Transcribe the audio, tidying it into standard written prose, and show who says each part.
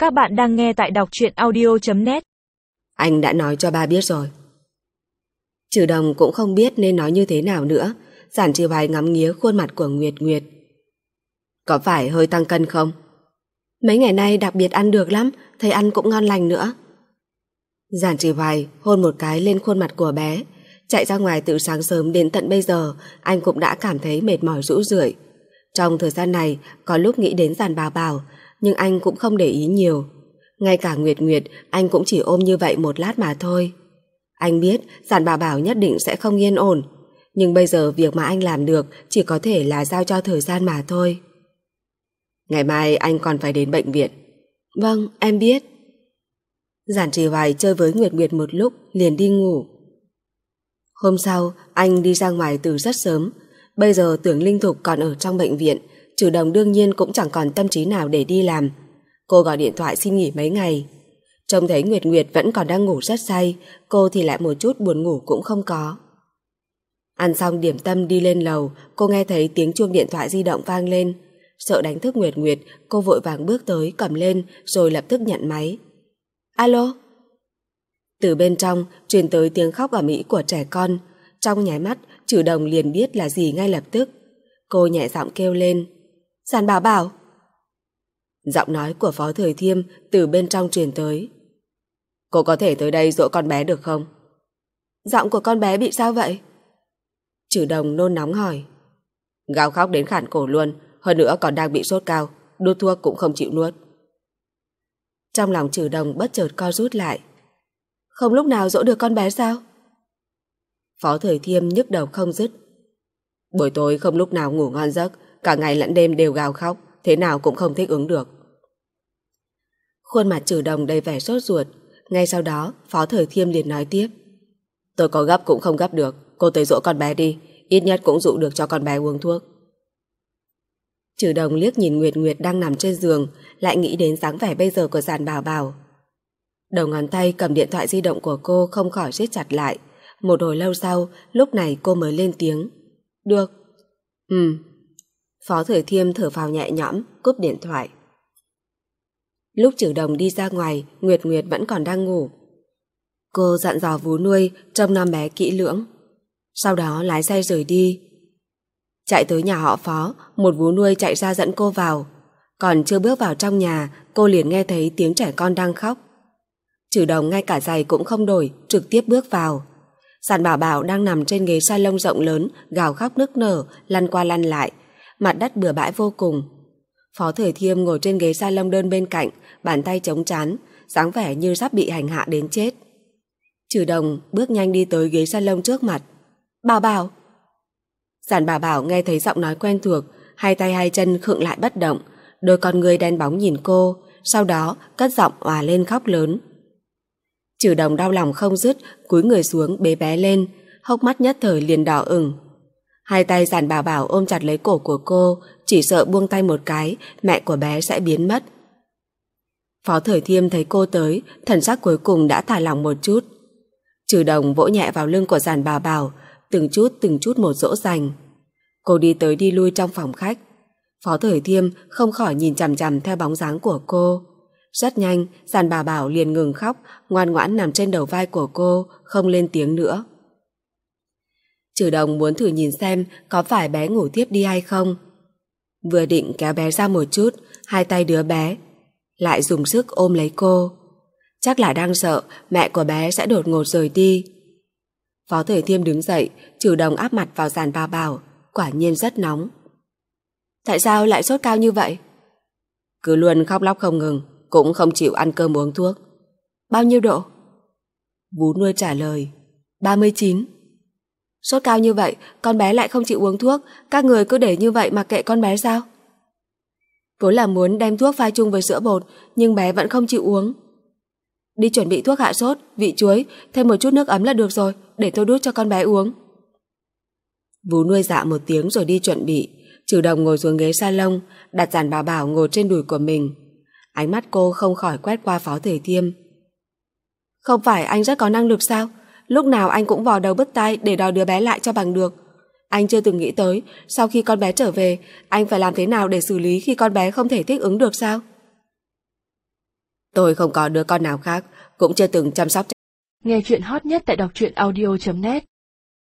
Speaker 1: Các bạn đang nghe tại đọc truyện audio.net.
Speaker 2: Anh đã nói cho ba biết rồi. Trừ Đồng cũng không biết nên nói như thế nào nữa. Giản Trì Hoài ngắm nghía khuôn mặt của Nguyệt Nguyệt. Có phải hơi tăng cân không? Mấy ngày nay đặc biệt ăn được lắm, thấy ăn cũng ngon lành nữa. Giản Trì Hoài hôn một cái lên khuôn mặt của bé. Chạy ra ngoài từ sáng sớm đến tận bây giờ, anh cũng đã cảm thấy mệt mỏi rũ rượi. Trong thời gian này, có lúc nghĩ đến Giản Bảo Bảo, nhưng anh cũng không để ý nhiều. Ngay cả Nguyệt Nguyệt, anh cũng chỉ ôm như vậy một lát mà thôi. Anh biết Giản Bảo Bảo nhất định sẽ không yên ổn, nhưng bây giờ việc mà anh làm được chỉ có thể là giao cho thời gian mà thôi. Ngày mai anh còn phải đến bệnh viện. Vâng, em biết. Giản Trì Hoài chơi với Nguyệt Nguyệt một lúc liền đi ngủ. Hôm sau, anh đi ra ngoài từ rất sớm. Bây giờ tưởng Linh Thục còn ở trong bệnh viện, Trừ Đồng đương nhiên cũng chẳng còn tâm trí nào để đi làm. Cô gọi điện thoại xin nghỉ mấy ngày. Trông thấy Nguyệt Nguyệt vẫn còn đang ngủ rất say, cô thì lại một chút buồn ngủ cũng không có. Ăn xong điểm tâm đi lên lầu, cô nghe thấy tiếng chuông điện thoại di động vang lên. Sợ đánh thức Nguyệt Nguyệt, cô vội vàng bước tới cầm lên rồi lập tức nhận máy. Alo? Từ bên trong truyền tới tiếng khóc ầm ĩ của trẻ con. Trong nháy mắt, Trừ Đồng liền biết là gì ngay lập tức. Cô nhẹ giọng kêu lên. Giản Bảo Bảo. Giọng nói của Phó Thời Thiêm từ bên trong truyền tới. Cô có thể tới đây dỗ con bé được không? Giọng của con bé bị sao vậy? Trừ Đồng nôn nóng hỏi. Gào khóc đến khản cổ luôn, hơn nữa còn đang bị sốt cao, đút thuốc cũng không chịu nuốt. Trong lòng Trừ Đồng bất chợt co rút lại. Không lúc nào dỗ được con bé sao? Phó Thời Thiêm nhức đầu không dứt. Buổi tối không lúc nào ngủ ngon giấc, cả ngày lẫn đêm đều gào khóc, thế nào cũng không thích ứng được. Khuôn mặt Trừ Đồng đầy vẻ sốt ruột. Ngay sau đó Phó Thời Thiêm liền nói tiếp. Tôi có gấp cũng không gấp được, cô tới dỗ con bé đi, ít nhất cũng dụ được cho con bé uống thuốc. Trừ Đồng liếc nhìn Nguyệt Nguyệt đang nằm trên giường, lại nghĩ đến dáng vẻ bây giờ của Giản Bảo Bảo. Đầu ngón tay cầm điện thoại di động của cô không khỏi siết chặt lại. Một hồi lâu sau, lúc này cô mới lên tiếng. Được. Phó Thời Thiêm thở phào nhẹ nhõm, cúp điện thoại. Lúc Trừ Đồng đi ra ngoài, Nguyệt Nguyệt vẫn còn đang ngủ. Cô dặn dò vú nuôi trông nom bé kỹ lưỡng. Sau đó lái xe rời đi. Chạy tới nhà họ Phó, một vú nuôi chạy ra dẫn cô vào. Còn chưa bước vào trong nhà, cô liền nghe thấy tiếng trẻ con đang khóc. Trừ Đồng ngay cả giày cũng không đổi, trực tiếp bước vào. Giản Bảo Bảo đang nằm trên ghế salon rộng lớn, gào khóc nức nở, lăn qua lăn lại, mặt đất bừa bãi vô cùng. Phó Thời Thiêm ngồi trên ghế salon đơn bên cạnh, bàn tay chống trán, dáng vẻ như sắp bị hành hạ đến chết. Trừ Đồng bước nhanh đi tới ghế salon trước mặt. Bảo Bảo. Giản Bảo Bảo nghe thấy giọng nói quen thuộc, hai tay hai chân khựng lại bất động, đôi con ngươi đen bóng nhìn cô, sau đó cất giọng òa lên khóc lớn. Trừ Đồng đau lòng không dứt, cúi người xuống bế bé lên, hốc mắt nhất thời liền đỏ ửng. Hai tay Giản Bảo Bảo ôm chặt lấy cổ của cô, chỉ sợ buông tay một cái, mẹ của bé sẽ biến mất. Phó Thời Thiêm thấy cô tới, thần sắc cuối cùng đã thả lỏng một chút. Trừ Đồng vỗ nhẹ vào lưng của Giản Bảo Bảo, từng chút một dỗ dành. Cô đi tới đi lui trong phòng khách. Phó Thời Thiêm không khỏi nhìn chằm chằm theo bóng dáng của cô. Rất nhanh, Giản Bảo Bảo liền ngừng khóc, ngoan ngoãn nằm trên đầu vai của cô, không lên tiếng nữa. Trừ Đồng muốn thử nhìn xem có phải bé ngủ tiếp đi hay không. Vừa định kéo bé ra một chút, hai tay đứa bé lại dùng sức ôm lấy cô. Chắc là đang sợ mẹ của bé sẽ đột ngột rời đi. Phó Thời Thiêm đứng dậy, Trừ Đồng áp mặt vào Giản Bảo Bảo, quả nhiên rất nóng. Tại sao lại sốt cao như vậy? Cứ luôn khóc lóc không ngừng, cũng không chịu ăn cơm uống thuốc. Bao nhiêu độ? Vú nuôi trả lời. 39. Sốt cao như vậy, con bé lại không chịu uống thuốc, các người cứ để như vậy mà kệ con bé sao? Vốn là muốn đem thuốc pha chung với sữa bột, nhưng bé vẫn không chịu uống. Đi chuẩn bị thuốc hạ sốt, vị chuối, thêm một chút nước ấm là được rồi, để tôi đút cho con bé uống. Vú nuôi dạ một tiếng rồi đi chuẩn bị. Trừ Đồng ngồi xuống ghế salon, đặt Giản Bảo Bảo ngồi trên đùi của mình. Ánh mắt cô không khỏi quét qua Phó Thời Thiêm. Không phải anh rất có năng lực sao? Lúc nào anh cũng vò đầu bứt tai để đòi đứa bé lại cho bằng được. Anh chưa từng nghĩ tới sau khi con bé trở về, anh phải làm thế nào để xử lý khi con bé không thể thích ứng được sao? Tôi không có đứa con nào khác, cũng chưa từng chăm sóc.
Speaker 1: Nghe chuyện hot nhất tại đọc truyện audio.net